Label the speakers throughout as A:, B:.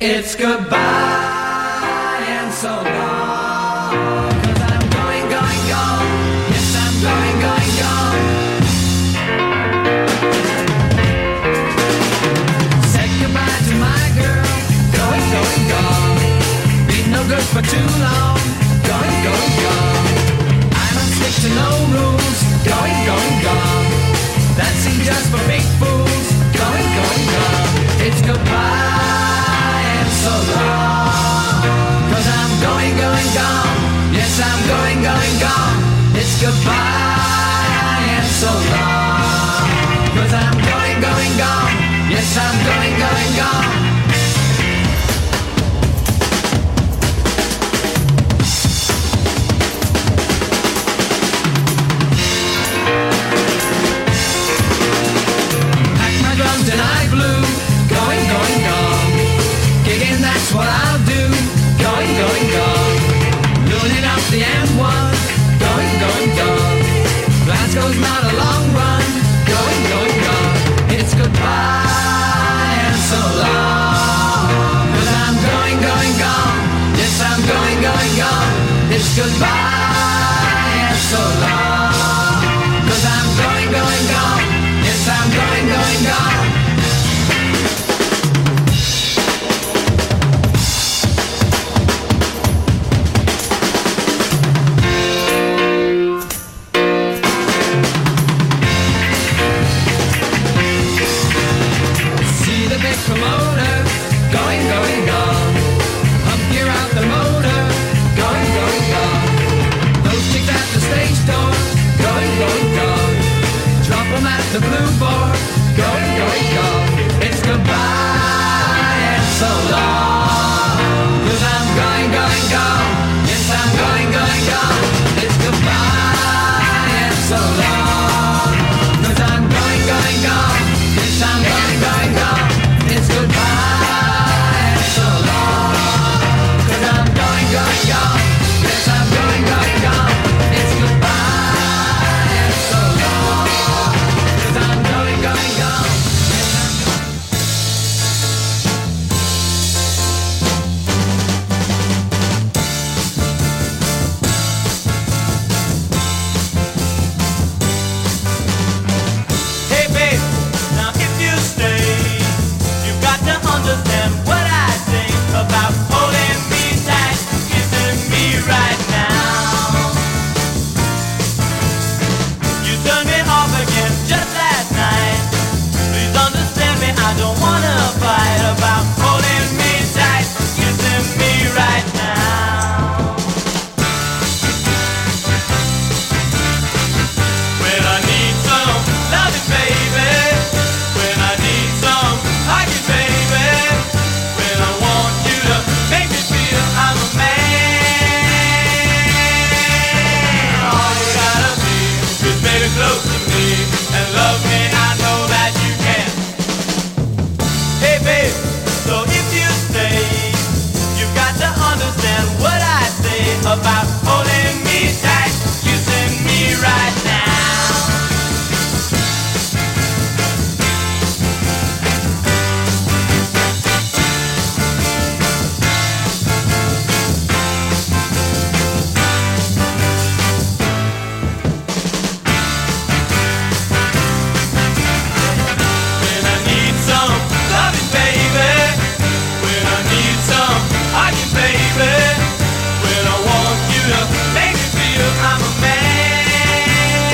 A: It's goodbye and so long. 'Cause I'm going, going, gone. Yes, I'm going, going, gone. Said goodbye to my girl. Going, going, gone. Been no good for too long. Going, going, gone. I don't stick to no rules. Going, going, gone. That seems just for big fools. Going, going, gone. It's goodbye and so long. 'Cause I'm going, going, gone. Yes, I'm going, going, gone. It's goodbye and so long. 'Cause I'm going, going, gone. Yes, I'm going, going, gone. And I blew, going, going, gone. Gigging, that's what I'll do. Going, going, gone. Looning up the M1. Going, going, gone. Glasgow's not a long run. Going, going, gone. It's goodbye and so long. 'Cause I'm going, going, gone. Yes, I'm going, going, gone. It's goodbye and so long. 'Cause I'm going, going, gone. Yes, I'm going, going, gone. Promoter, going, going, gone. Up here out the motor, going, going, gone. Those chicks at the stage door, going, going, gone. Drop them at the blue bar, going, going, gone. It's goodbye and so long. 'Cause I'm going, going, gone. Yes, I'm going, going, gone. It's goodbye and so long. 'Cause I'm going, going, gone. Yes, I'm going, going, gone. It's goodbye and so long. 'Cause I'm going, going, gone. Yes, I'm going, going, gone. It's goodbye and so long. 'Cause I'm going, going, gone.
B: Hey babe, now if you stay, you got to understand what I think about holding me tight, kissing me right now. You turned me off again just last night. Please understand me, I don't wanna fight about holding me tight, kissing me right now. When I need some loving, baby. When I need some hugging, baby. When I want you to make me feel I'm a man. All you gotta be is baby close to me and love me. I know that you can. Hey babe, so if you stay, you've got to understand what I say about holding me tight, kissing me right now. When I need some loving, baby. When I need some hugging, baby. When I want you to make me feel I'm a man.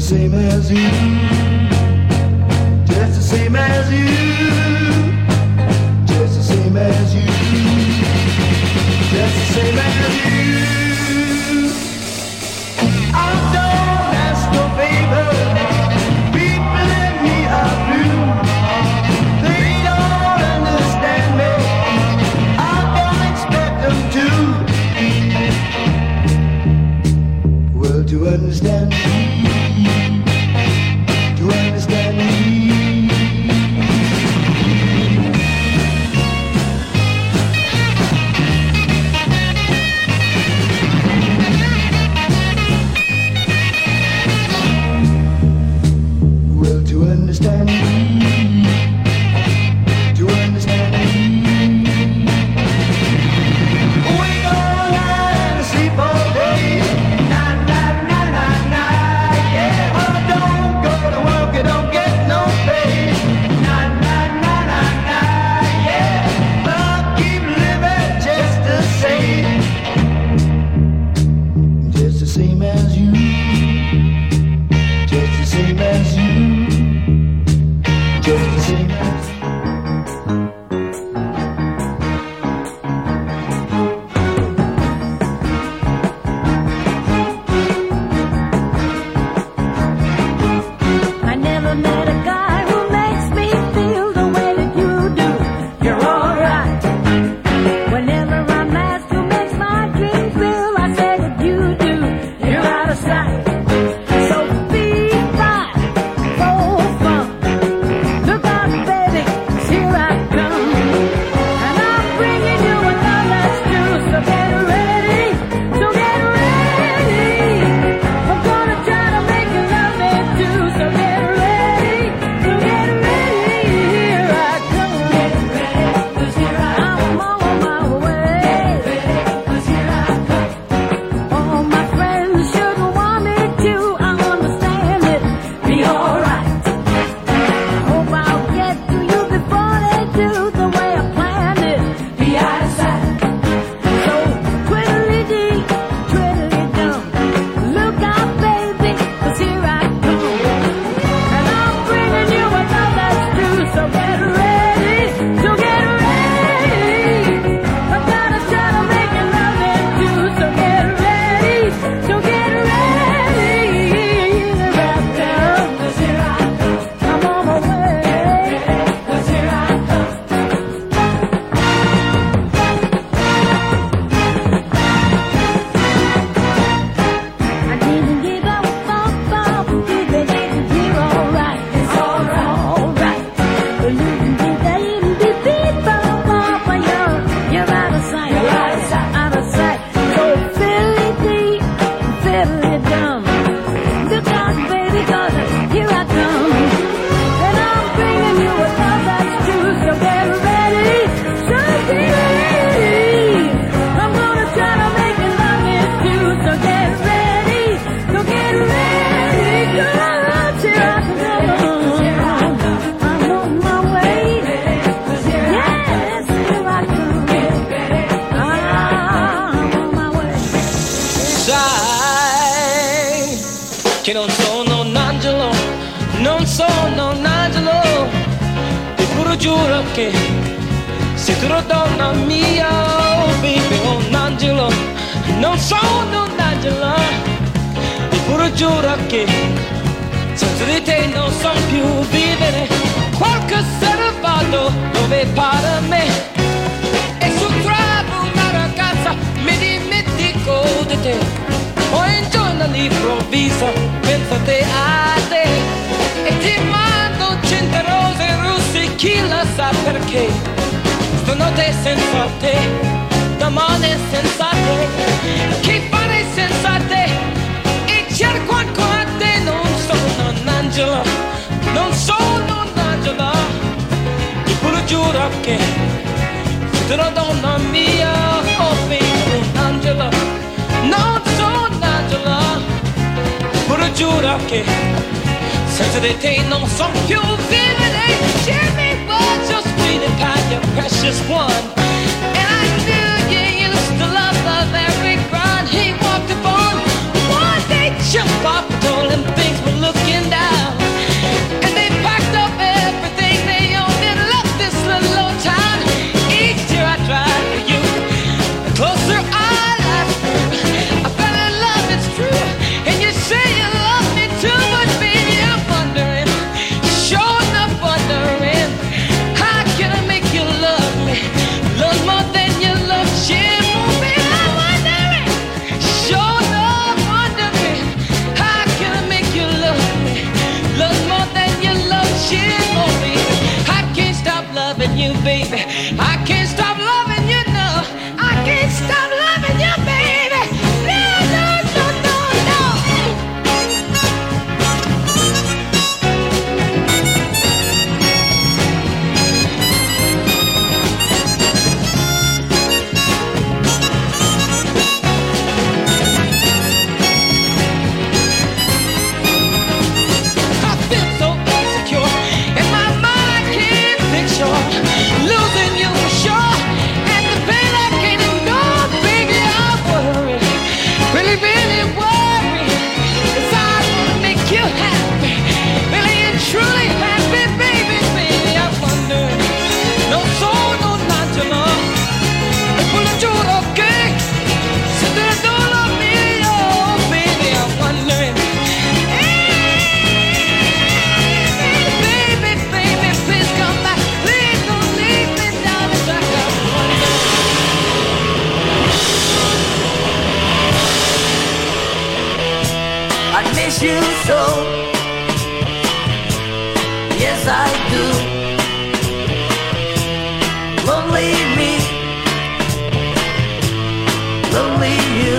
C: same as you, just the same as you, just the same as you, just the same as you. I don't ask no favor, people in me are blue. They don't understand me, I don't expect them to. Well, to understand me, to understand me. Well, to understand me, to understand me. We go and sleep all day. Na na na na na, yeah. I don't go to work, I don't get no pay. Na na na na na, yeah. I keep living just the same as you, just the same as you, just the same as you.
D: I never met a guy who makes me feel the way that you do. You're alright. Whenever I'm asked who makes my dreams real, I say that you do. You're out of sight. So be fine, full fun. Look out, baby, 'cause here I come. And I'm bringing you a love that's true. So get ready, so get ready. I'm gonna try to make you love me too. So get ready, so get ready. Here I come. Get ready, 'cause here I come. I'm on my way. Cause here I come. All my friends shouldn't want me to. I understand it. Be alright. I hope I'll get to you before they do. The way I planned it. Be out of sight. So twiddly-dee, twiddly-dum. Look out, baby, 'cause here I come. And I'm bringing you a love that's true. So get ready, so get ready. I'm gonna try to make you love me too. So get ready, so get ready. Here I come, 'cause here I come. I'm on my way, 'cause here I come. I didn't give up, baby, you're alright. It's alright. But you can be there, you can be but you're out of sight. Out of sight. So fiddly-dee, fiddly-dum. Look out, baby, 'cause here I come. And I'm bringing you a love that's true. So get ready, so get ready. I'm gonna try to make you love me too. So get ready, so get ready. 'Cause here I come. I'm on my way. Yes, here I come. I'm on my way.
B: Sai che non sono un angelo, non sono un angelo, eppure giuro che sei tu la donna mia, oh baby, un angelo, non sono un angelo, eppure giuro che senza di te non so più vivere. Qualche sera vado dove pare a me e se trovo una ragazza mi dimentico di te. Poi un giorno all'improvviso penso a te e ti mando 100 rose rosse, chi la sa perché. Stanotte senza te, domani senza te, che farei senza te? E cerco ancora te, non sono un angelo, non sono un angelo, eppure giuro che sei la donna mia, oh baby, un angelo, non sono un angelo, eppure giuro che senza di te non so più vivere. Jimmy was your sweet and kind, your precious one, and I knew you used to love every grind he walked upon. One day jump up, told him things were looking
E: I miss you so. Yes, I do. Lonely me, lonely you.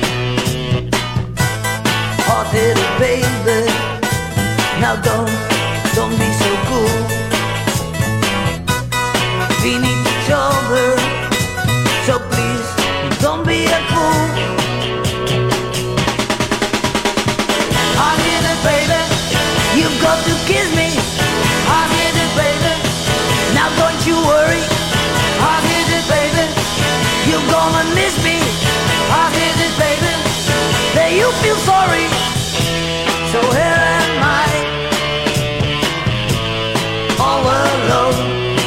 E: Hard-headed baby, now don't be so cool. We need each other, so please don't be a fool. Hard-headed baby, you've got to kiss me. Hard-headed baby, now don't you worry. Hard-headed baby, you're gonna miss me. Hard-headed baby, then you feel sorry. So here am I, all alone.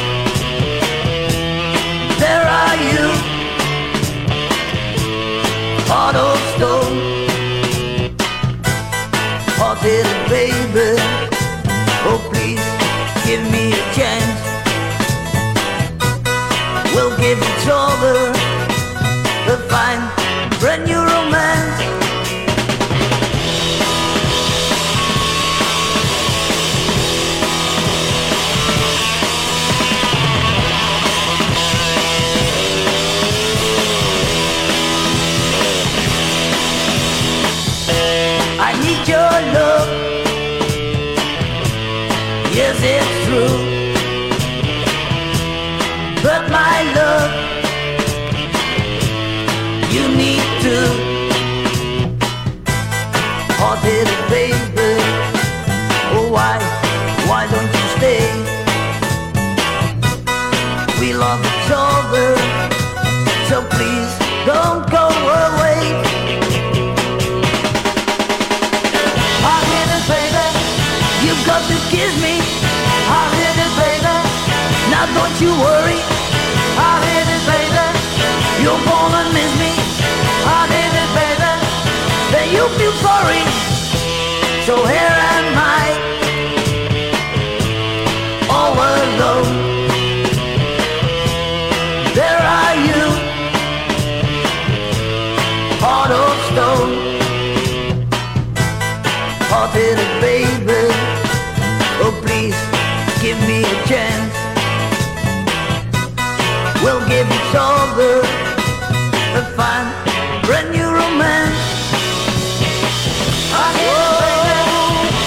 E: There are you, heart of stone. Hard-headed baby, oh please give me a chance. We'll give each other a fine brand new romance. I need your love, yes it's true. But my love, you need to. Hard-headed baby, oh why don't you stay? We love each other, so please don't go away. Hard-headed baby, you've got to kiss me. Hard-headed baby, now don't you worry. Hard-headed baby, you're gonna miss me. Hard-headed baby, then you feel sorry. So here am I, all alone. There are you, heart of stone. Hard-headed baby, oh please give me a chance. We'll give each other a fine brand new romance. Hard-headed baby,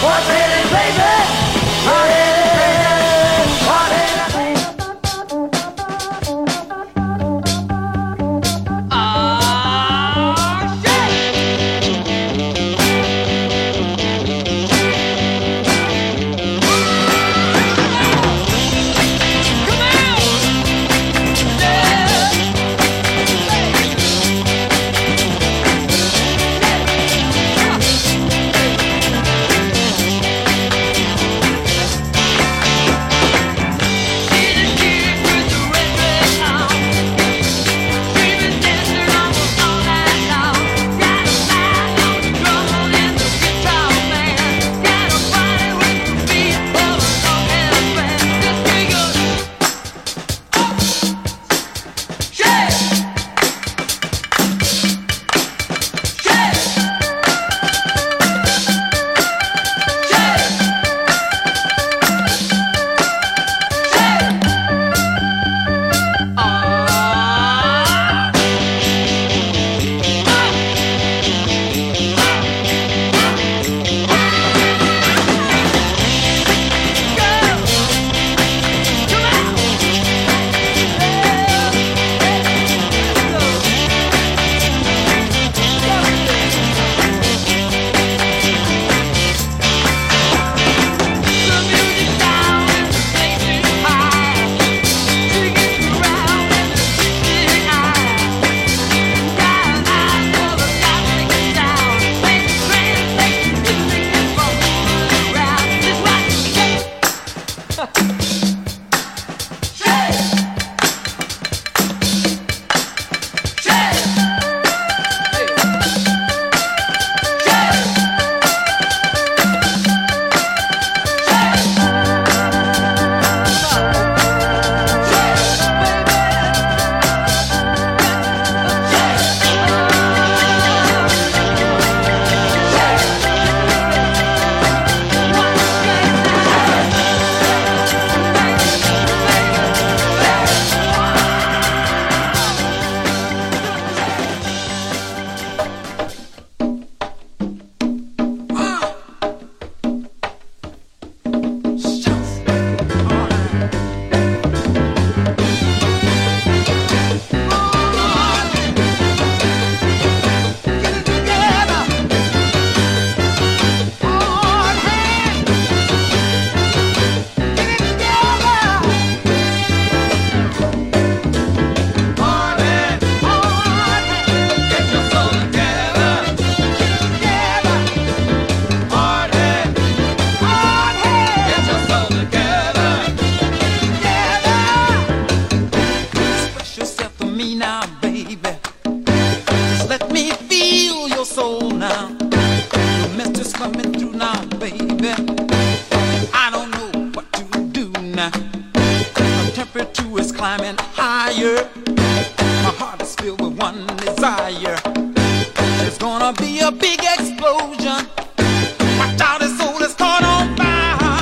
F: winter's coming through now, baby. I don't know what to do now. The temperature is climbing higher. My heart is filled with one desire. There's gonna be a big explosion. Watch out, his soul is caught on fire.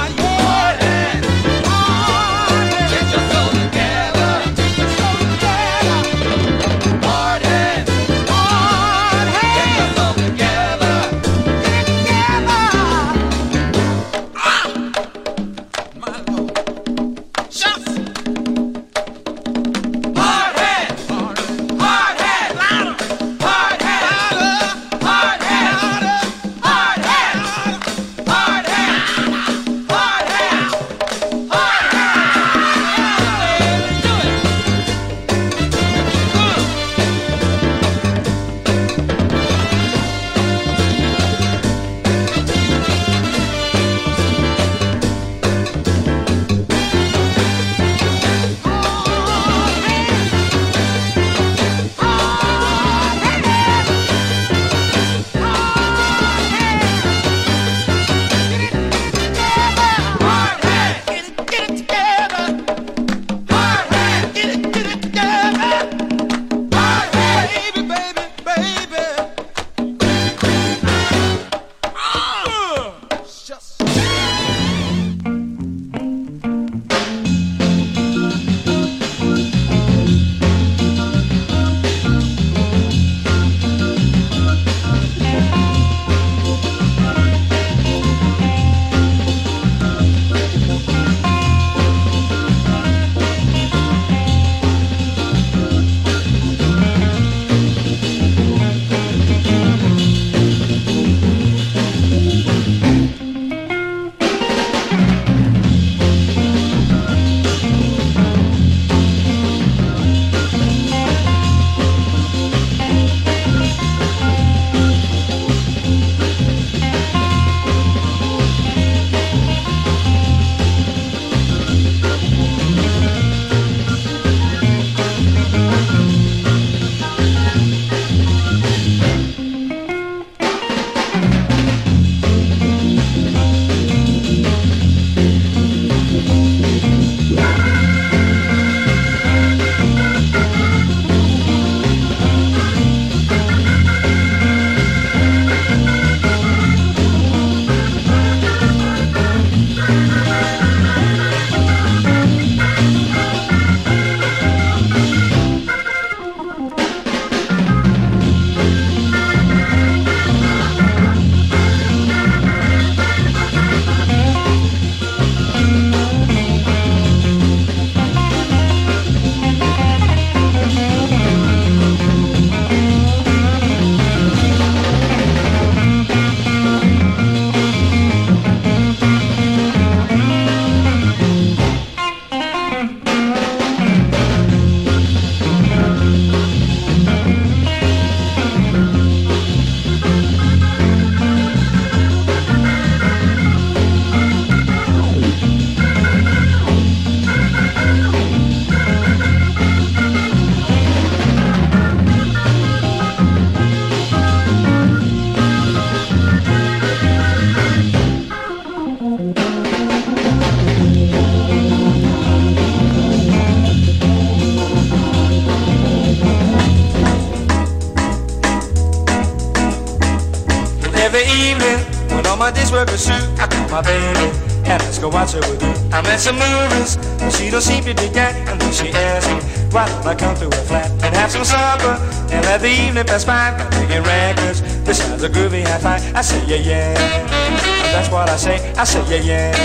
B: Every evening, when all my days work are through, I call my baby and let's go watch her with you. I'm at some movies, but she don't seem to dig that. And then she asks me, why don't I come through a flat and have some supper and let the evening pass by? I'm picking records, this sounds a groovy high five. I say yeah, yeah, that's what I say yeah, yeah.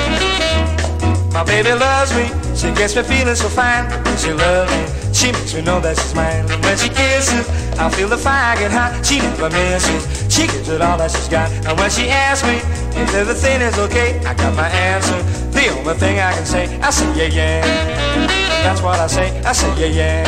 B: My baby loves me, she gets me feeling so fine. When she loves me, she makes me know that she's mine. And when she kisses, I feel the fire get hot. She never misses, she gives it all that she's got. And when she asks me if everything is okay, I got my answer, the only thing I can say, I say yeah, yeah. That's what I say yeah, yeah.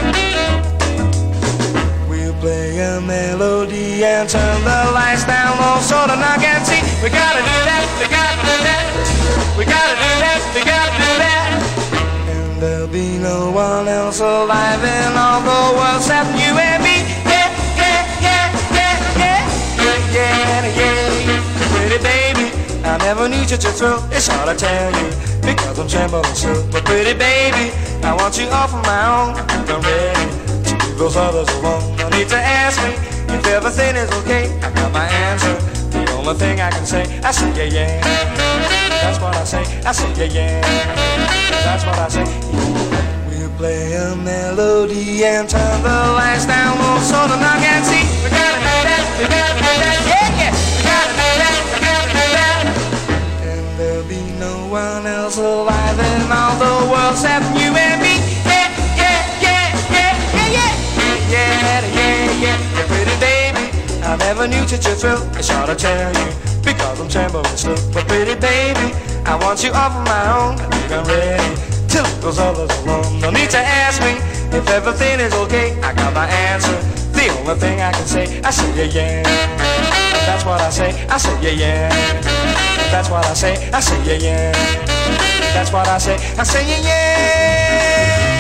B: We'll play a melody and turn the lights down low so the knock and see. We gotta do that, we gotta do that. We gotta do that, we gotta do that. And there'll be no one else alive in all the world except you and me. Yeah, yeah, yeah, yeah, yeah, yeah, yeah, yeah.
G: never knew such a thrill. It's hard to tell you because I'm trembling so. But pretty baby, I want you all for my own. I'm ready to leave those others alone. No need to ask me if everything is okay. I got my answer. The only thing I can say, I say yeah, yeah. That's what I say. I say yeah, yeah. That's what I say. We'll play a melody and turn the lights down low so the knock and see. We gotta do that. We gotta do that. Yeah, yeah. We gotta do that. We gotta do that. And there'll be no one else alive in all the world except you and me. Yeah, yeah, yeah, yeah, yeah, yeah, yeah, yeah, yeah. Yeah, pretty baby, I never knew such a thrill. It's hard to tell you because I'm trembling slow. But pretty baby, I want you all for my own. I think I'm ready to leave those others alone. No need to ask me if everything is okay. I got my answer. The only thing I can say, I say yeah, yeah. That's what I say. I say yeah, yeah. That's what I say. I say yeah, yeah. That's what I say. I say yeah, yeah.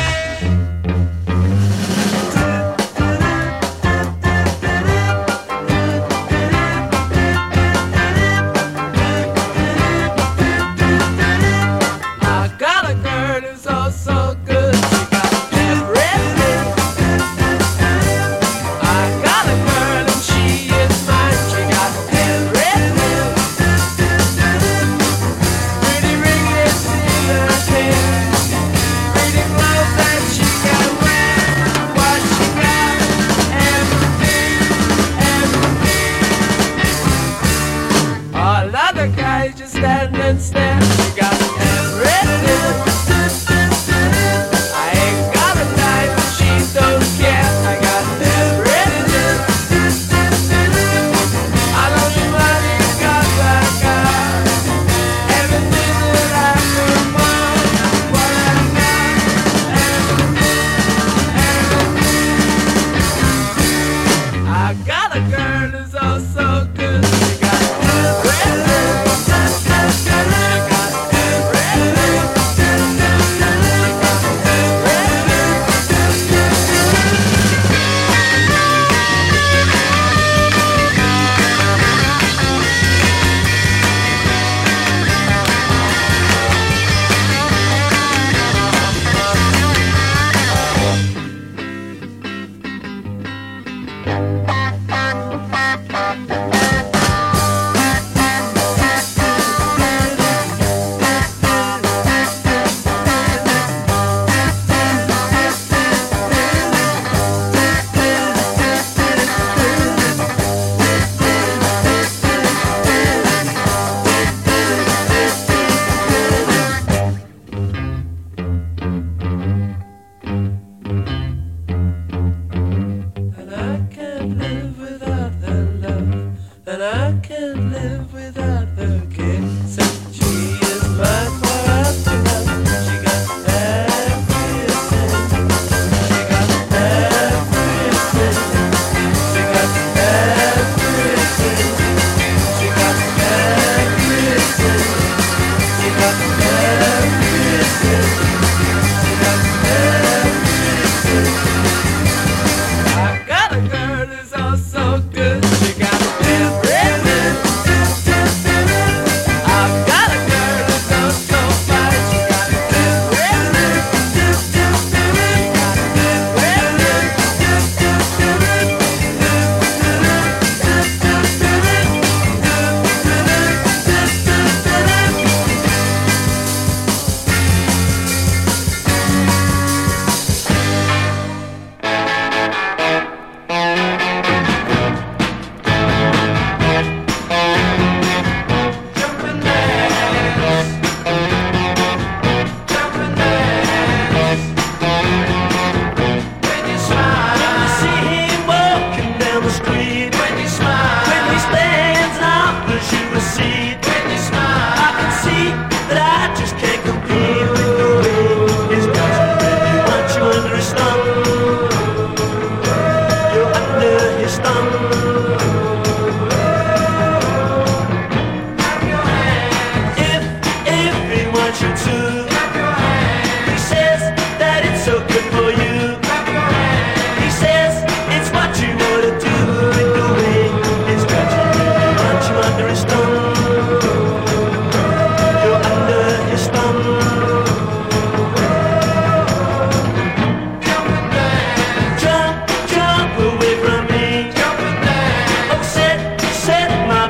A: I got a girl who's all so good. She got everything.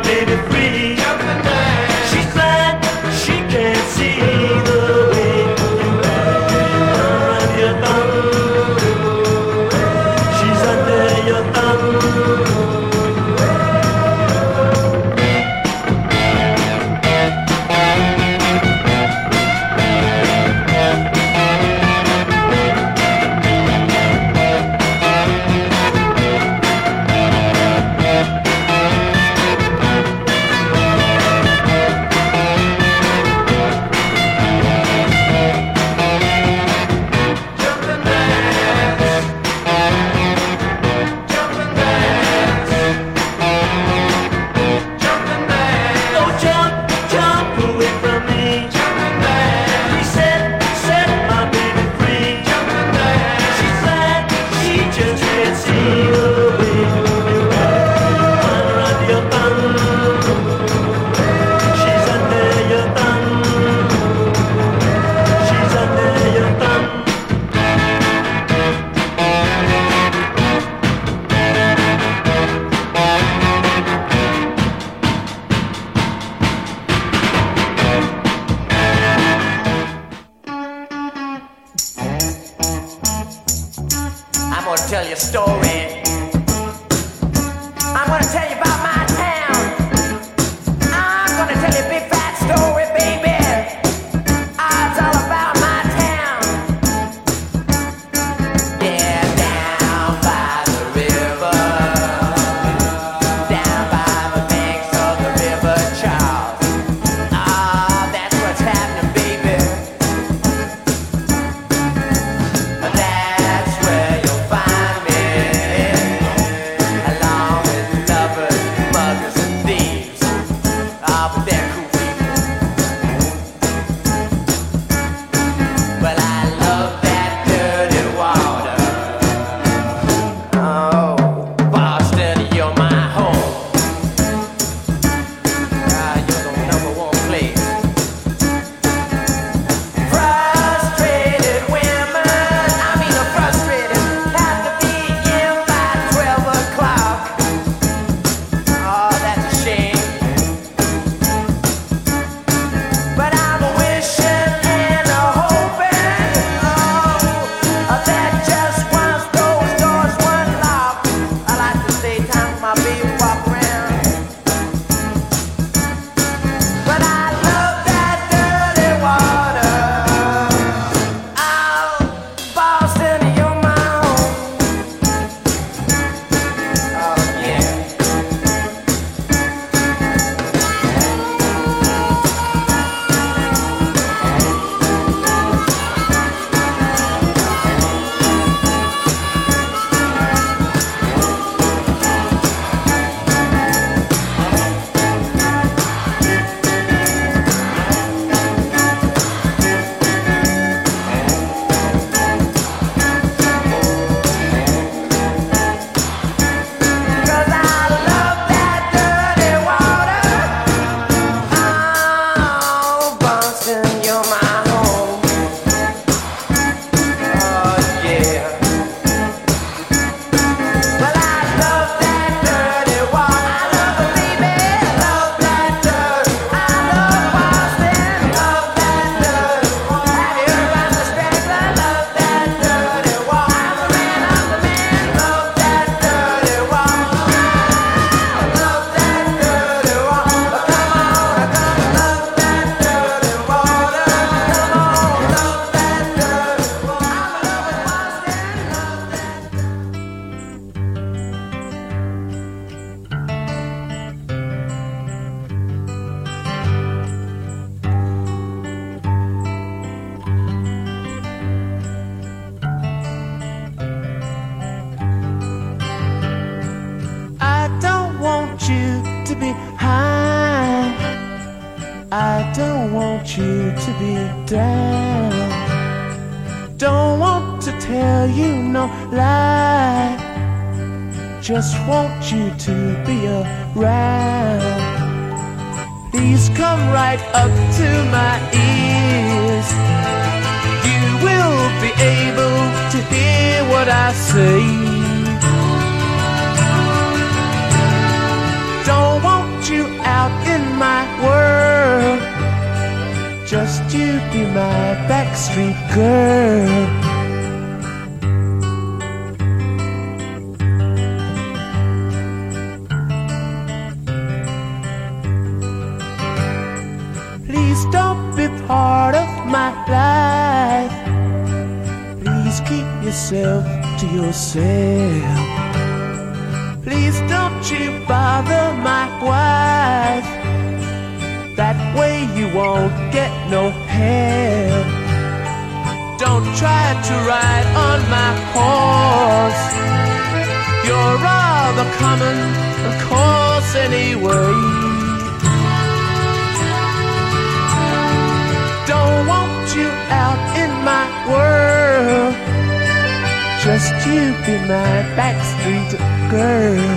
H: baby free. She's glad she can't see the way you run your thumb. She's under your thumb.
E: I'm gonna tell you a story. I'm gonna tell you about my town. I'm gonna tell you a big fat story, baby. It's all about my town. Yeah, down by the river, down by the banks of the River Charles. That's what's happening, baby. That's where you'll find me, along with lovers, muggers, and thieves. But they're cool people. Well, I love that dirty water. Oh, Boston, you're my home. You're the number one place. Frustrated women, I mean the frustrated, have to be in by 12 o'clock. Oh, that's a shame. But I'm wishing and hoping, that just once those doors weren't locked, I like to stay time with my baby, walk around. But I love that dirty water. Oh, Boston, you're my home. Oh, yeah. Cause I love that dirty water. Oh, Boston, you're my home. Oh, yeah. Well, I love that dirty water. I love it, baby. Love that dirt. I love Boston. Love that dirt. Have you heard about the Spangler? Love that dirty water. I'm the man. Love that dirty water. Love that dirty water. Come on, love that dirty water. Come on, love that dirty water. I'm in love with Boston.
H: I don't want you to be high. I don't want you to be down. Don't want to tell you no lie. Just want you to be around. Please come right up to my ears. You will be able to hear what I say. Don't want you you be my backstreet girl. Please don't be part of my life. Please keep yourself to yourself. Please don't you bother my wife. That way you won't get no help. Don't try to ride on my horse. You're rather common and coarse anyway. Don't want you out in my world. Just you be my backstreet girl.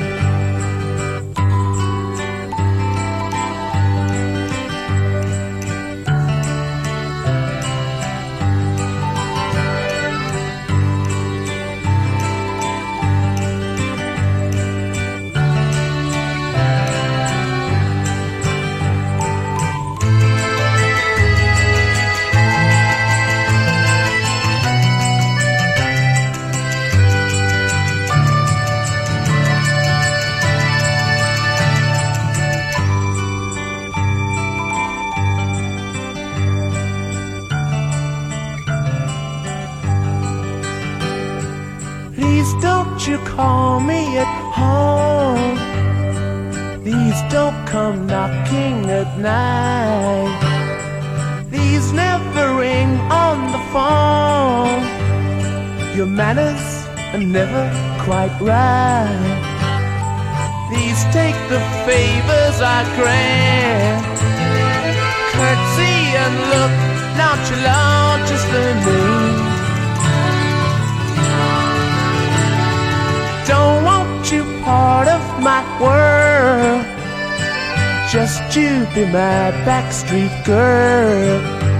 H: Please don't you call me at home. Please don't come knocking at night. Please never ring on the phone. Your manners are never quite right. Please take the favors I grant. Curtsy and look nonchalant, just the name. Don't want you part of my world. Just you be my backstreet girl.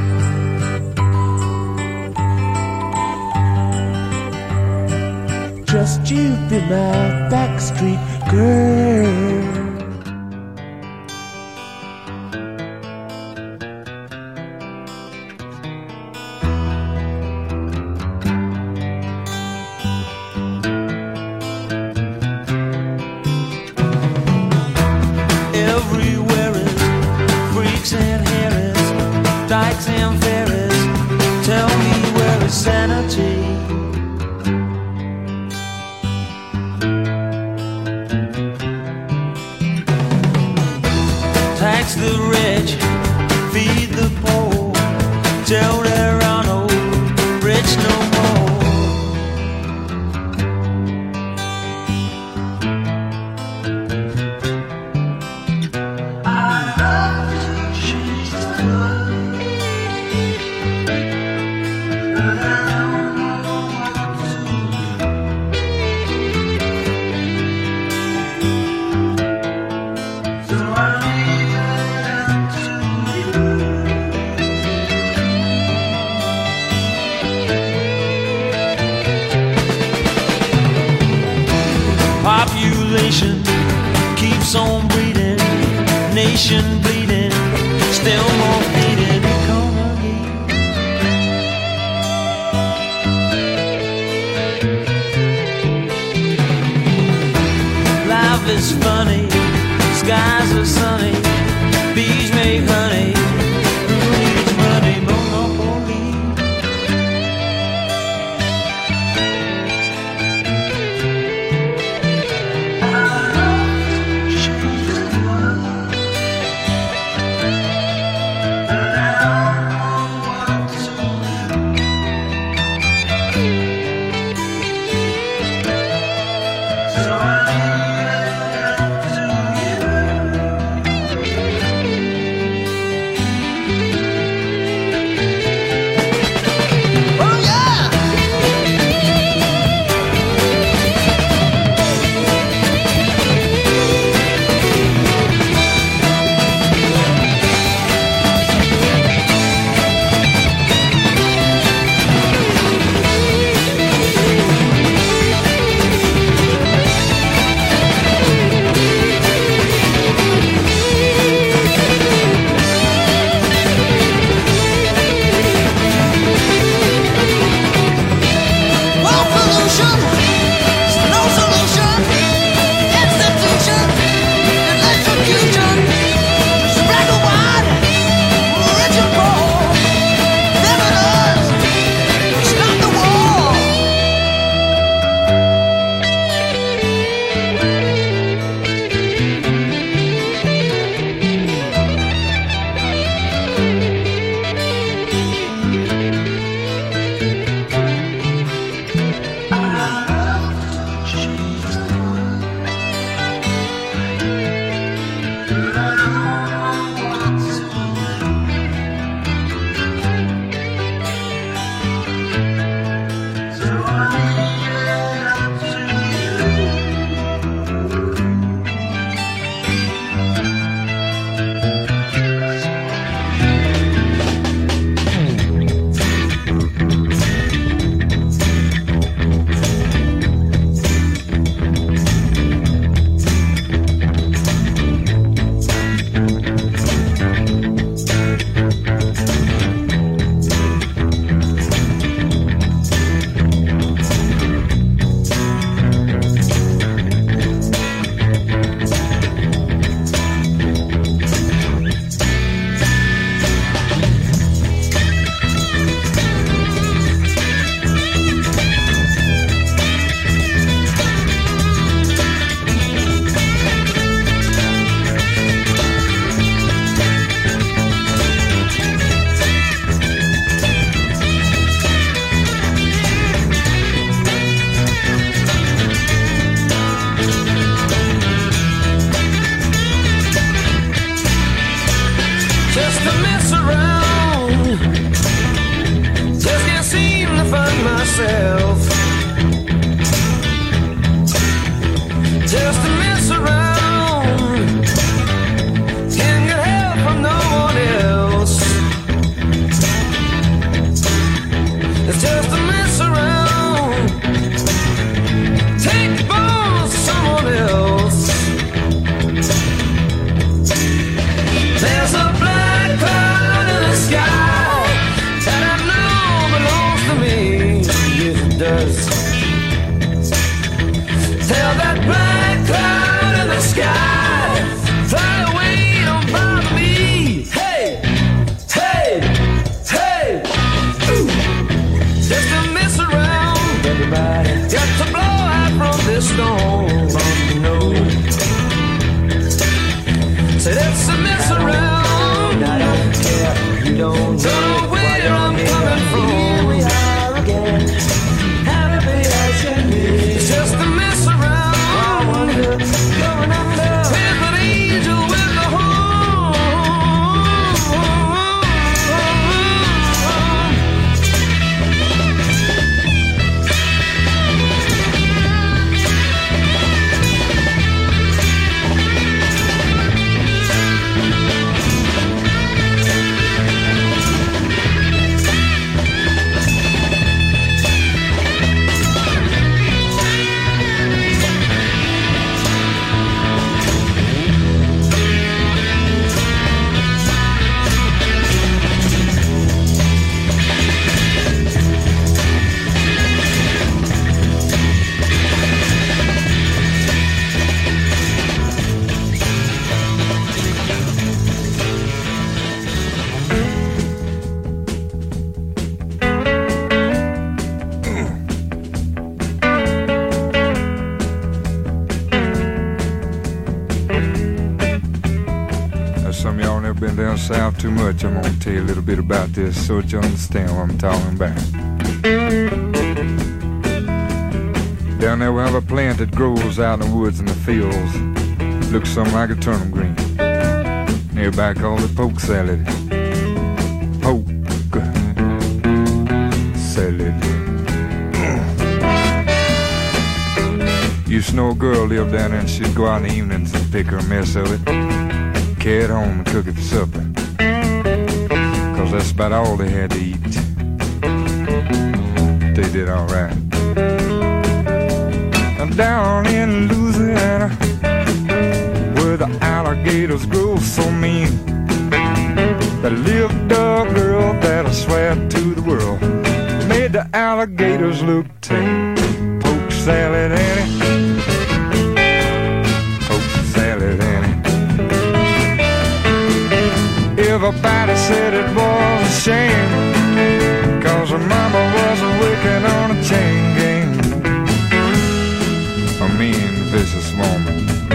H: Just you be my backstreet girl.
I: Everywhere is freaks and harris, dykes and fairies. Tell me where is sanity? Tax the rich, feed the poor. Tell there are no rich no more. Population keeps on breeding, nation bleeding, still more hated economy. Life is funny, skies are sunny, bees make honey. Who needs money? Monopoly.
A: Said it's a mess around.
C: I don't care, you don't
A: Don't know where I'm coming from.
C: Here we are again, happy as can be.
A: It's just a mess around.
C: I wonder, going under.
A: With an angel with a horn.
J: Some of y'all never been down south too much. I'm gonna tell you a little bit about this so that you understand what I'm talking about. Down there we have a plant that grows out in the woods and the fields. Looks something like a turnip green. Everybody calls it poke salad. Poke salad. Used to know a girl lived down there and she'd go out in the evenings and pick her a mess of it. Carry it home and cook it for supper. Cause that's about all they had to eat. They did alright. Down in Louisiana, where the alligators grow so mean, there lived a girl that I swear to the world made the alligators look tame. Poke salad Annie, poke salad Annie. Everybody said it was a shame, cause her mama was working on a chain gang. A mean, vicious woman.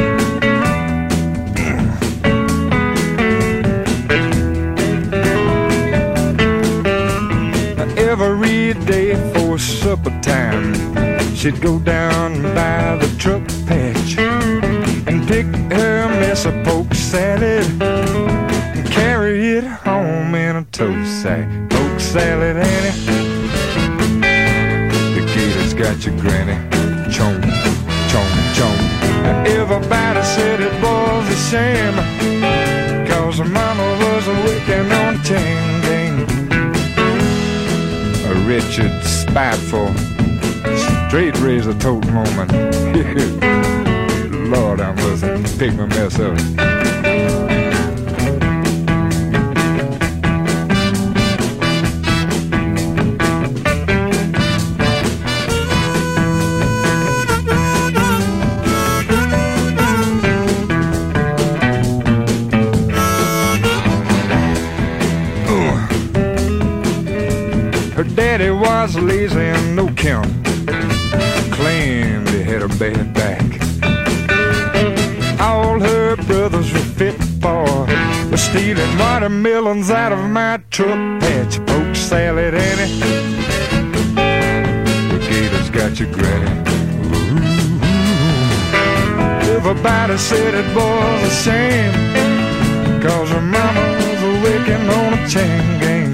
J: Every day for supper time, she'd go down by the truck patch and pick her mess of poke salad and carry it home in a tow sack. Poke salad, Annie, the gators got your granny. Chomp, chomp, chomp. Everybody said it was a shame, cause her mama was working on a chain gang. A wretched, spiteful, straight razor tote woman. Lord, I must pick my mess up. Daddy was lazy and no count, claimed he had a bad back. All her brothers were fit for was stealing watermelons out of my truck patch. Poke salad, Annie, the gators got your granny. Ooh. Everybody said it was a shame, cause her mama was working on a chain gang.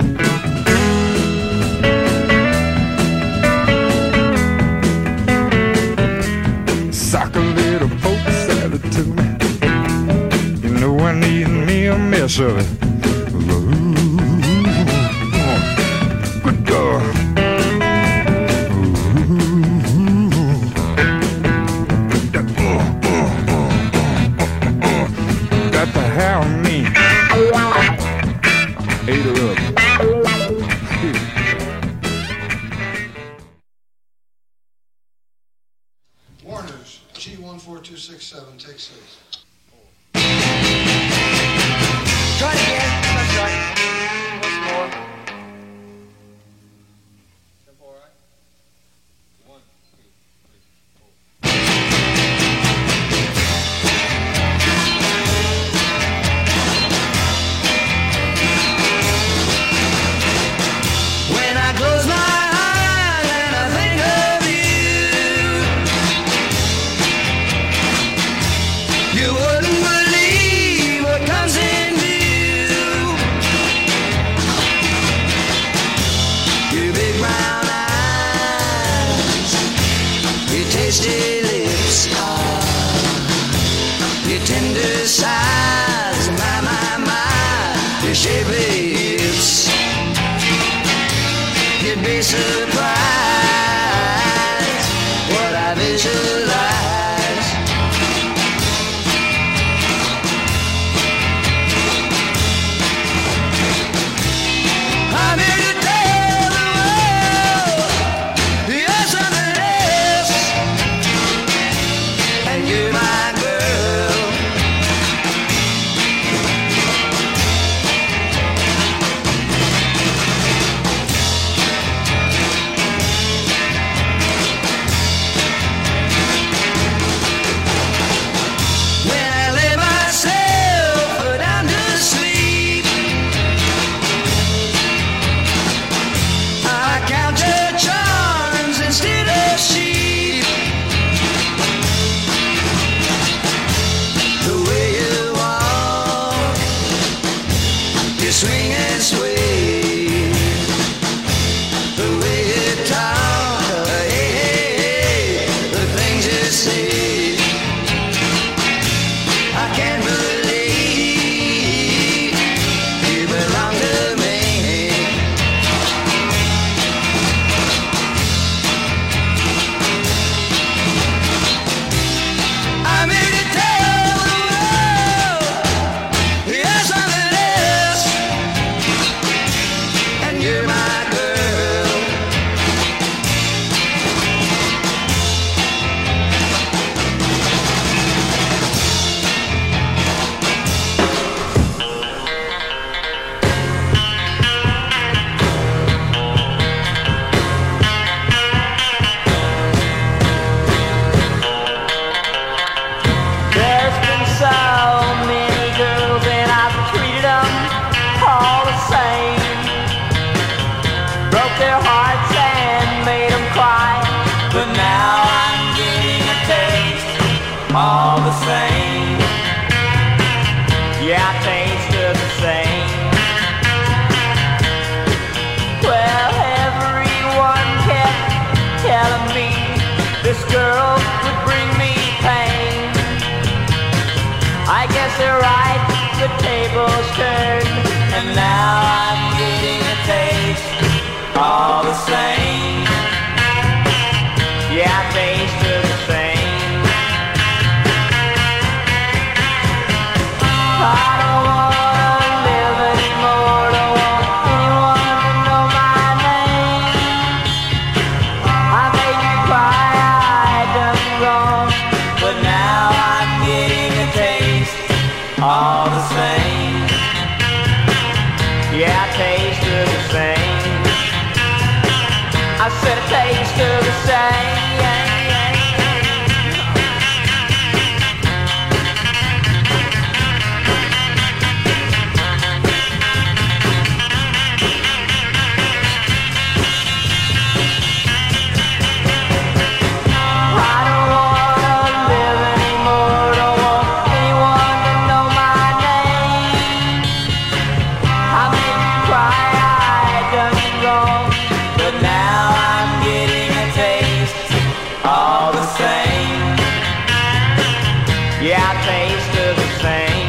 J: Sock a little poke salad to me. You know I need me a mess of it. Ooh, good God. Got to have me. Ate her up.
K: Warners, G14267, take 6.
C: Try it again. That's right. Once more.
J: Tempo, all right? 1, 2, 3, 4.
C: swing and sway. The way you talk, hey, hey, hey, the things you say. I can't believe you belong to me. I'm here to tell the world you're something else, and you're my girl.
I: There's been so many girls and I've treated them all the same. Broke their hearts and made them cry, but now I'm getting a taste all the same. Yeah, taste of the same. Well, everyone kept telling me this girl would bring me pain. I guess they're right, the tables turned, and now I'm getting a taste all the same. Yeah, taste of the same. I don't wanna live anymore, don't want anyone to know my name. I made you cry, I done wrong, but now I'm getting a taste all the same. Yeah, taste of the same. I said a taste of the same. I don't wanna live anymore, don't want anyone to know my name. I made you cry, I done wrong, but now I'm getting a taste all the same. Yeah, taste of the same.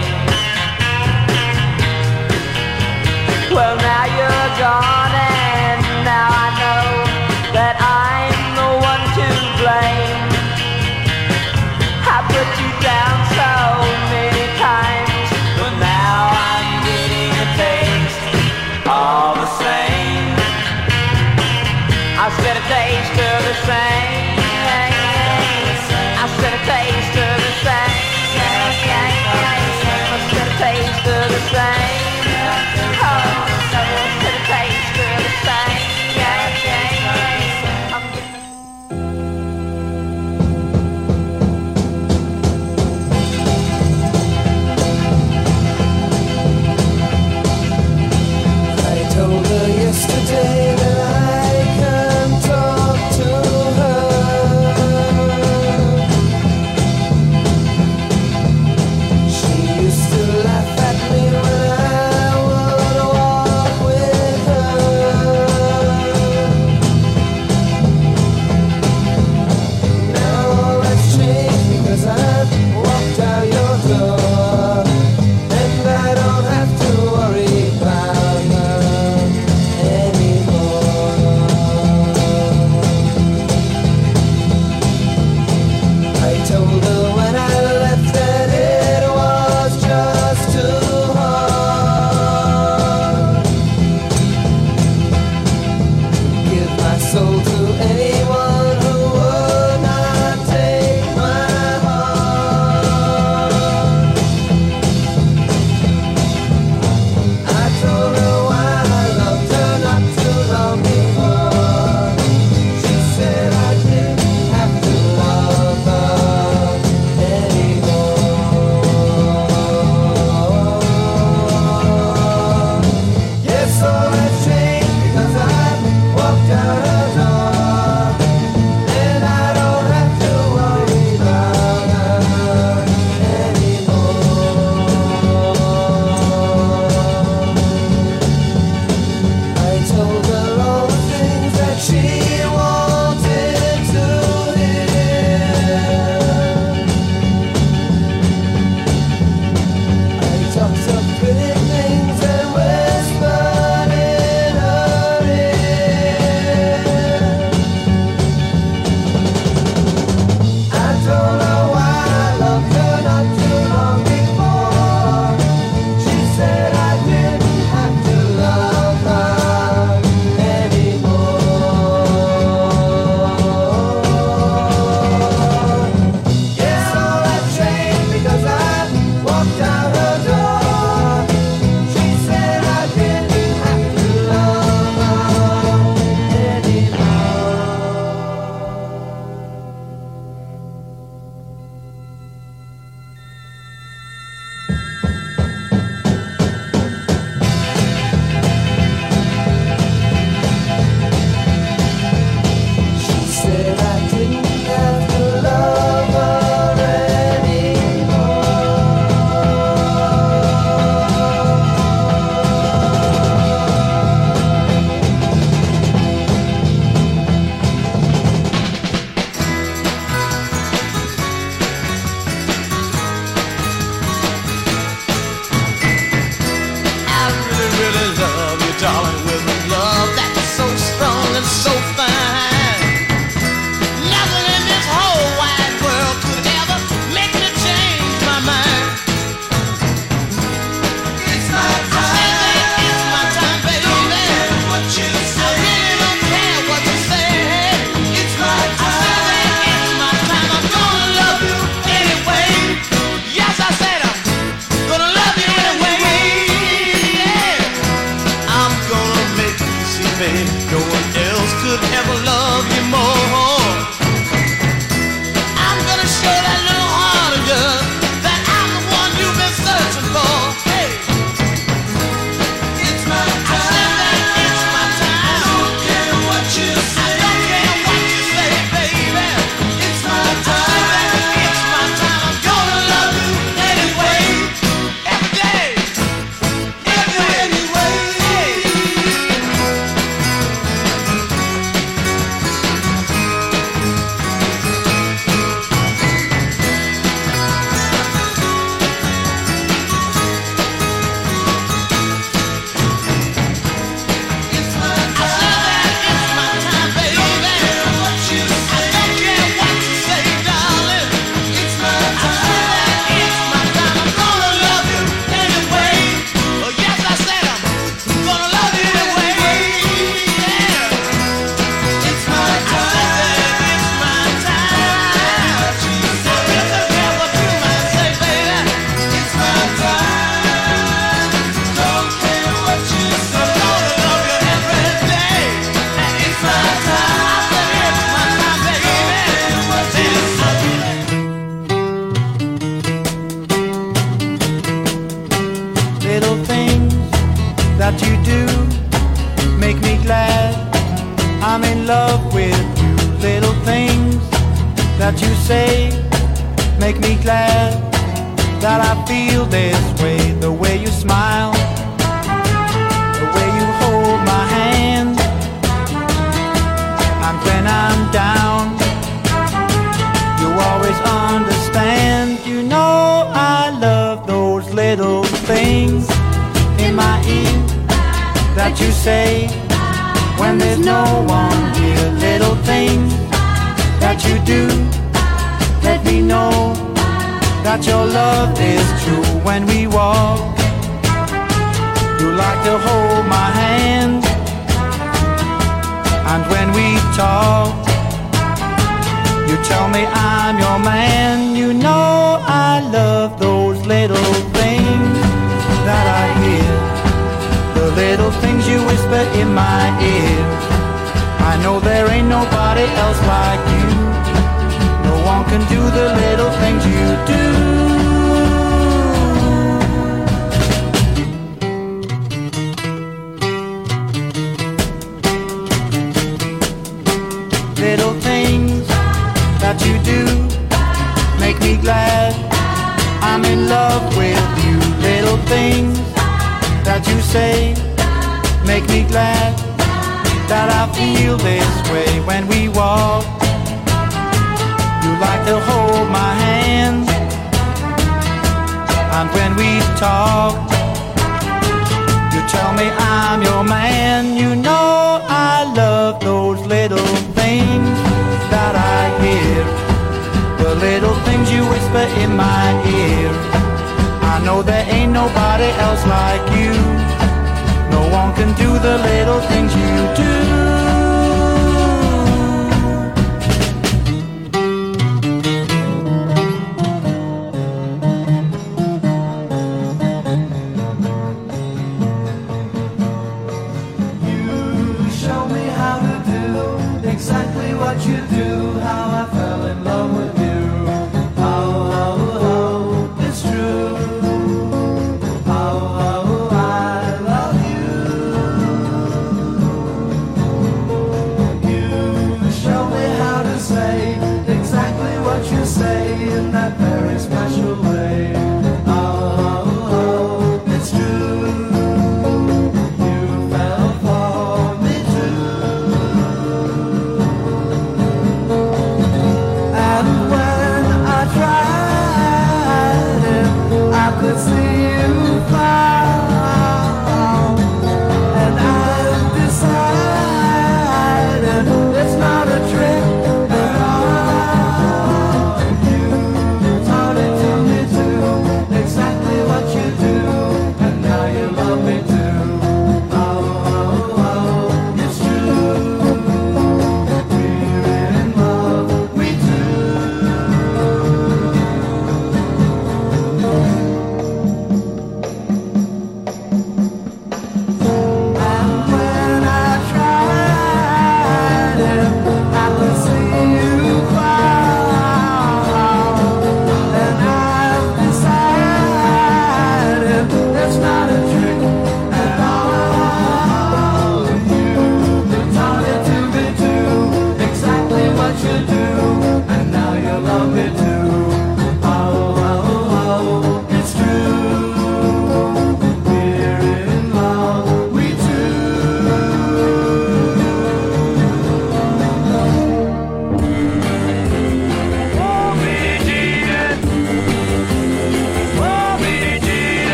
I: Well, now you're gone and now I know that I'm the one to blame. I put you down so many times, but now I'm getting a taste all the same. I said a taste of the same. I said a taste of the same. I said a taste of the same. Oh.
H: darling, with a love that's so strong and so fine. Nothing in this whole wide world could ever make me change my mind. It's my time. It's my time, baby. Don't care what you say. I really don't care what you say. It's my time. It's my time. I'm gonna love you anyway. Yes, I said I'm gonna love you anyway. Yeah. I'm gonna make you see, babe, no one else could ever love you more. I'm gonna show that little heart of yours that I'm the one you've been searching for. Hey, it's my time. It's my time. I don't care what you say. I don't care what you say, baby. It's my time. It's my time. I'm gonna love you anyway. Every day. Anyway. Little things that you do make me glad I'm in love with you. Little things that you say make me glad that I feel this way. The way you smile, the way you hold my hand, and when I'm down, you always understand. You know I love those little things in my ear that you say when there's no one here. Little things that you do let me know that your love is true. When we walk, you like to hold my hand, and when we talk, you tell me I'm your man. You know I love those little things that I hear, the little things you whisper in my ear. I know there ain't nobody else like you. No one can do the little things you do. Little things that you do make me glad I'm in love with you. Little things that you say make me glad that I feel this way. When we walk, you like to hold my hand, and when we talk, you tell me I'm your man. You know I love those little things that I hear, the little things you whisper in my ear. I know there ain't nobody else like you. No one can do the little things you do. You show me how to do exactly what you do. How I fell in love with you. How it's true. How I love you.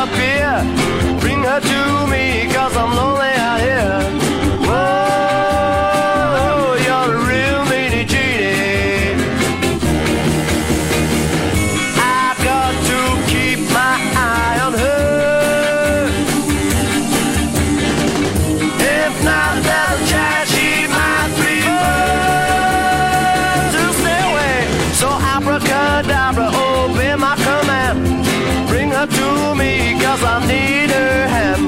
L: appear. Bring her to me, cause I'm lonely out here. Whoa, you're a real meanie genie. I've got to keep my eye on her. If not, there's a chance she might prefer to stay away. So abracadabra, obey my command. Bring her to me, cause I need her hand.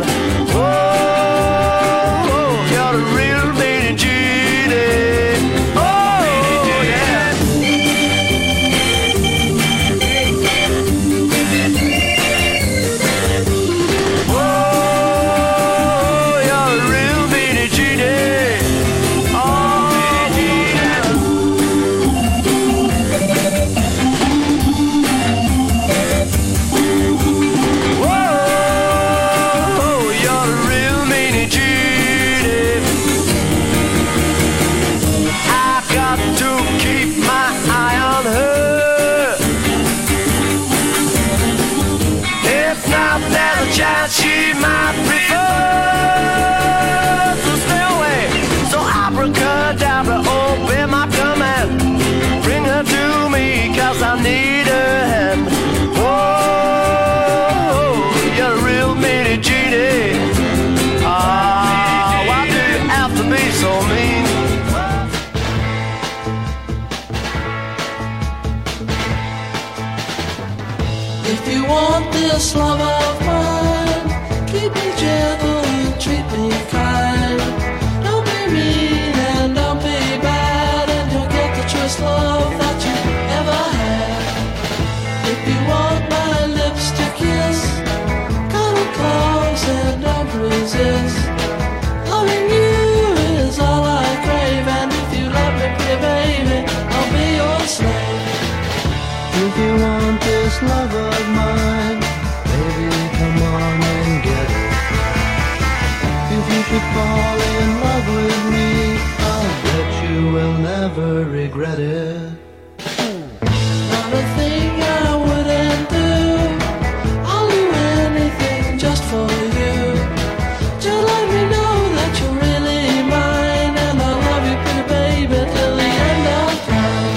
L: Whoa, you're a real meanie genie. Oh, yeah. Whoa, you're a real meanie genie. Oh, yeah. Whoa, you're a real meanie genie. I've got to keep my eye on her. If not, there's a chance she might prefer to stay away. So abracadabra, obey my command. Bring her to me, cause I need her hand. Whoa, you're a real meanie genie. Ah, why do you have to be so mean?
M: If you want this love of mine, keep me gentle and treat me kind. Don't be mean and don't be bad, and you'll get the truest love that you ever had. If you want my lips to kiss, come close and don't resist. Loving you is all I crave, and if you love me, pretty baby, I'll be your slave.
C: If you want this love of mine, baby, come on and get it. If you should fall in love with me, I'll bet you will never regret it.
M: Not a thing I wouldn't do. I'll do anything just for you. Just let me know that you're really mine, and I'll love you, pretty baby, till the end of time.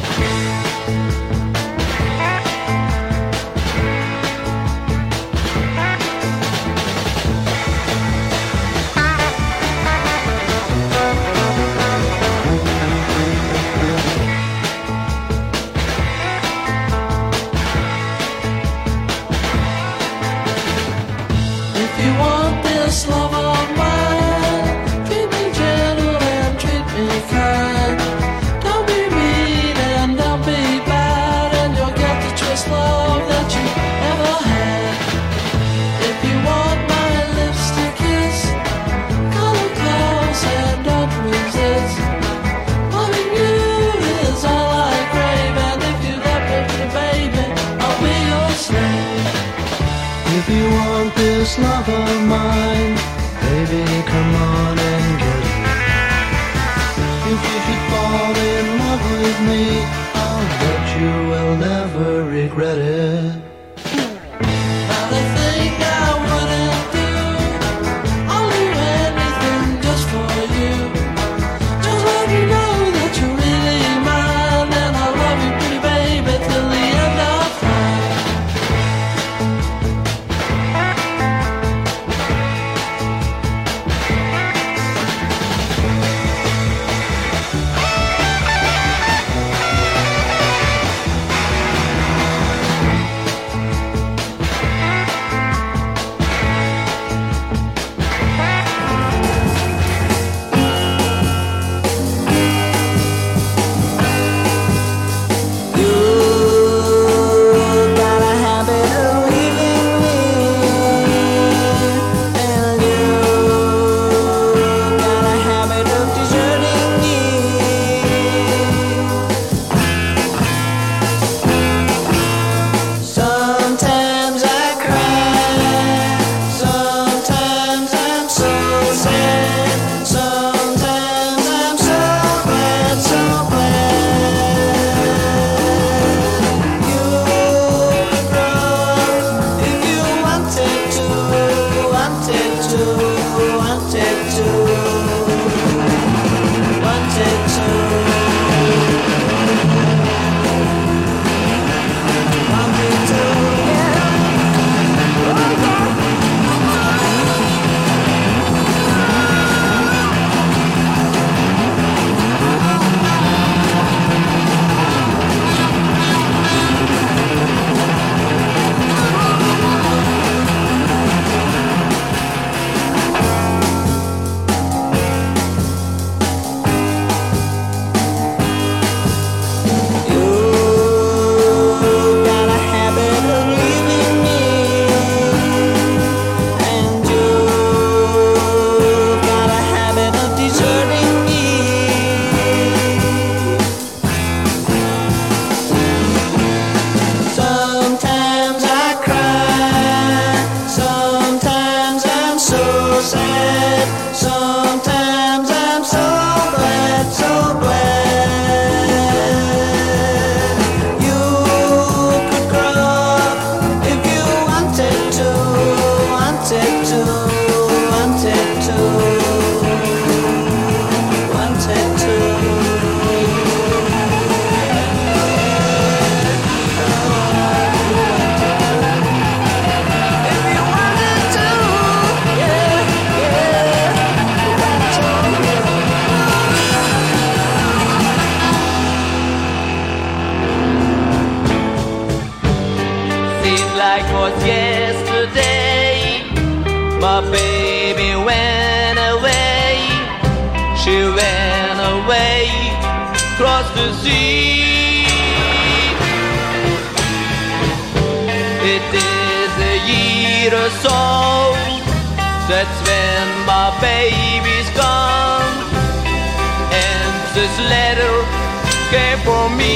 M: If you want this love of mine, treat me gentle and treat me kind. Don't be mean and don't be bad, and you'll get the truest love that you ever had. If you want my lips to kiss, come close and don't resist. Loving you is all I crave, and if you love me, pretty baby, I'll be your slave.
C: If you want this love of mine, baby, come on and get it. If you should fall in love with me, I'll bet you will never regret it.
M: Not a thing I wouldn't do. I'll do anything just for you. Just let me know that you're really mine, and I'll love you, pretty baby, till the end of time.
B: the sea. It is a year or so since when my baby's gone, and this letter came for me.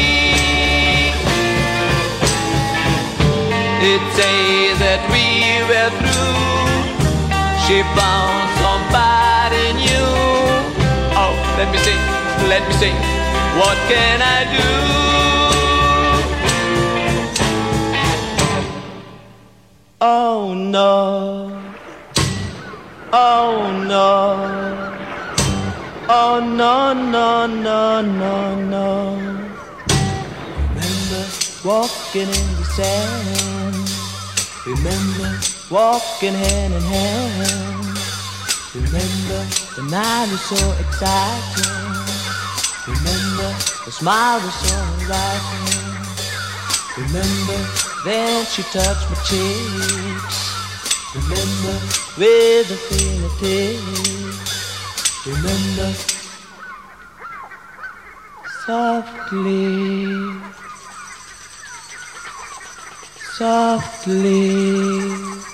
B: It says that we were through. She found somebody new. Oh, let me sing. What can I do?
H: Oh no. Oh no. Oh no, no, no, no, no. Remember walking in the sand. Remember walking hand in hand. Remember the night was so exciting. Remember the smile was so inviting. Remember then she touched my cheeks. Remember with a fingertips. Remember softly, softly.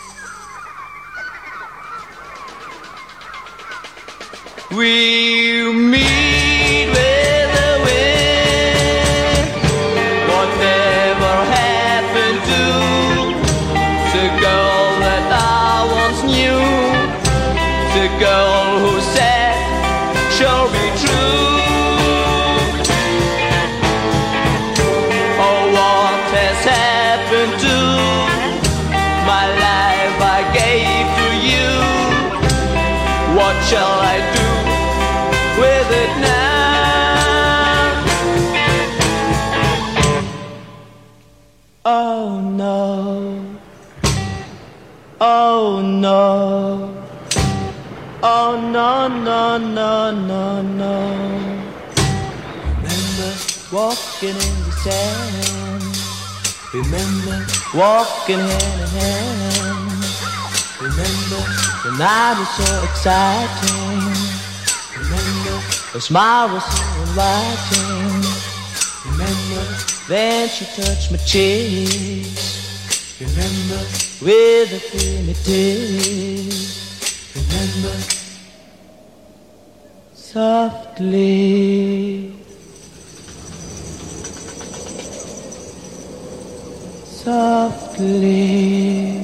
B: We meet with the wind. Whatever happened to the girl that I once knew? The girl who said she'll be true. Oh, what has happened to my life I gave to you? What shall I do with it now?
H: Oh no. Oh no. Oh no, no, no, no, no. Remember walking in the sand. Remember walking hand in hand. Remember the night was so exciting. Remember the smile was so inviting. Remember then she touched my cheeks. Remember with a fingertip. Remember softly, softly.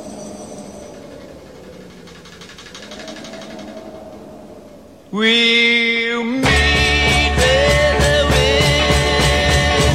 B: We'll meet with the wind.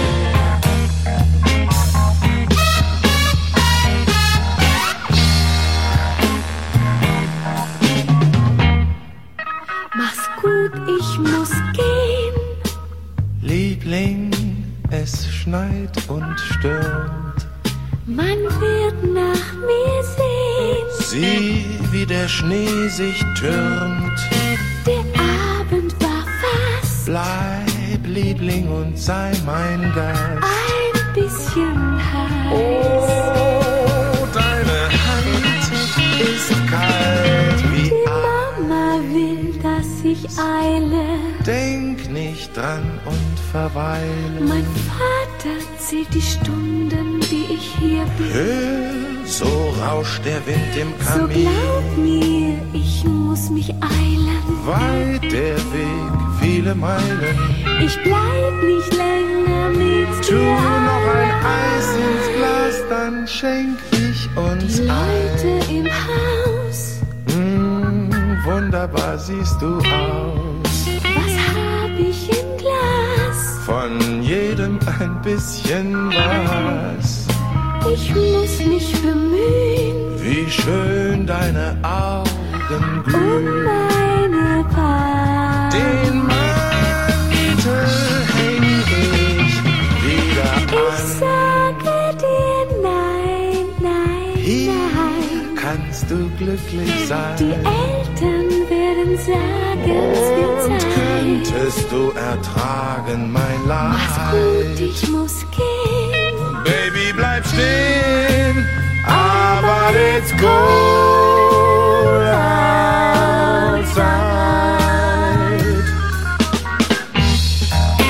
D: Mach's gut, ich muss gehen.
H: Liebling, es schneit und stürmt.
D: Man wird nach mir sehen.
H: Sieh, wie der Schnee sich türmt.
D: Der Abend war fast.
H: Bleib, Liebling, und sei mein Gast.
D: Ein bisschen heiß.
H: Oh, deine Hand ist kalt wie
D: Die Mama will, dass ich eile.
H: Denk nicht dran und verweile.
D: Mein Vater zählt die Stunden, die ich hier bin.
H: Hör, so rauscht der Wind im
D: So
H: Kamin.
D: glaub mir, ich muss mich eilen.
H: Weit der Weg, viele Meilen.
D: Ich bleib nicht länger mit
H: Tu
D: dir
H: noch ein
D: allein.
H: Eis ins Glas, dann schenk ich uns
D: Die Leute
H: ein.
D: im Haus,
H: Wunderbar siehst du aus.
D: was hab ich im Glas?
H: Von jedem ein bisschen was.
D: Ich muss mich bemühen
H: Wie schön deine Augen glühen.
D: meine Paar.
H: Den Mantel häng ich wieder
D: Ich
H: an.
D: sage dir nein, nein,
H: Hier
D: nein.
H: kannst du glücklich sein.
D: Die Eltern werden sagen, es wird
H: Und
D: Zeit.
H: könntest du ertragen mein
D: Mach's gut,
H: Leid.
D: ich muss gehen.
H: Baby, bleib stehen, aber it's cold outside.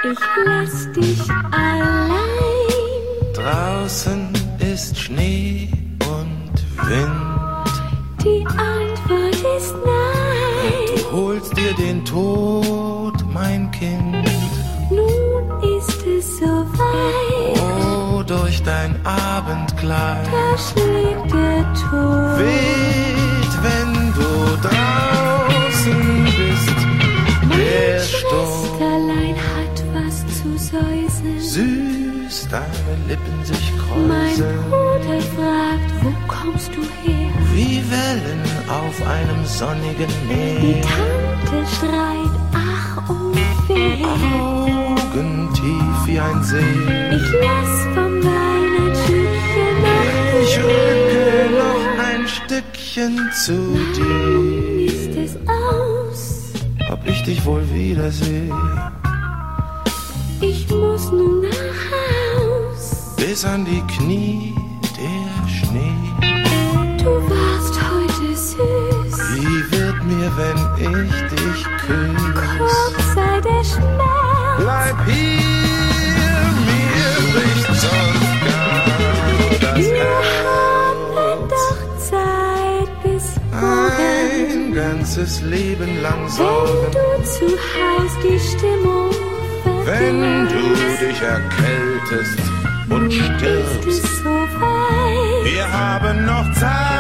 D: ich lass dich allein.
H: Draußen ist Schnee und Wind.
D: Die Antwort ist nein.
H: Du holst dir den Tod, mein Kind.
D: Nun ist es soweit.
H: Oh, durch dein Abendkleid.
D: Da schlägt der Tod.
H: Weht, wenn du draußen bist. Der Sturm.
D: Schwesterlein hat was zu säuseln.
H: Süß deine Lippen sich
D: Mein
H: kräuseln.
D: Bruder fragt, wo kommst du her?
H: Wie Wellen auf einem sonnigen
D: Die
H: Meer.
D: Tante schreit, ach unfair.
H: Augentief wie ein See.
D: Ich lass von deiner Tütchen nach
H: Ich rücke noch ein Stückchen zu dir.
D: ist es aus.
H: Ob ich dich wohl wiedersehe.
D: Ich muss nun nach Haus.
H: Bis an die Knie der Schnee.
D: Du warst heute süß.
H: Wie wird mir, wenn ich dich küsse?
D: Kurz sei der Schmerz.
H: Bleib hier, mir bricht sonst gar das
D: Wir
H: Herz.
D: haben doch Zeit bis morgen.
H: Ein ganzes Leben lang
D: Wenn
H: Sorgen.
D: du zu Haus die Stimmung
H: Wenn du
D: verlierst,
H: dich erkältest und
D: ist
H: stirbst.
D: es so weit.
H: Wir haben noch Zeit.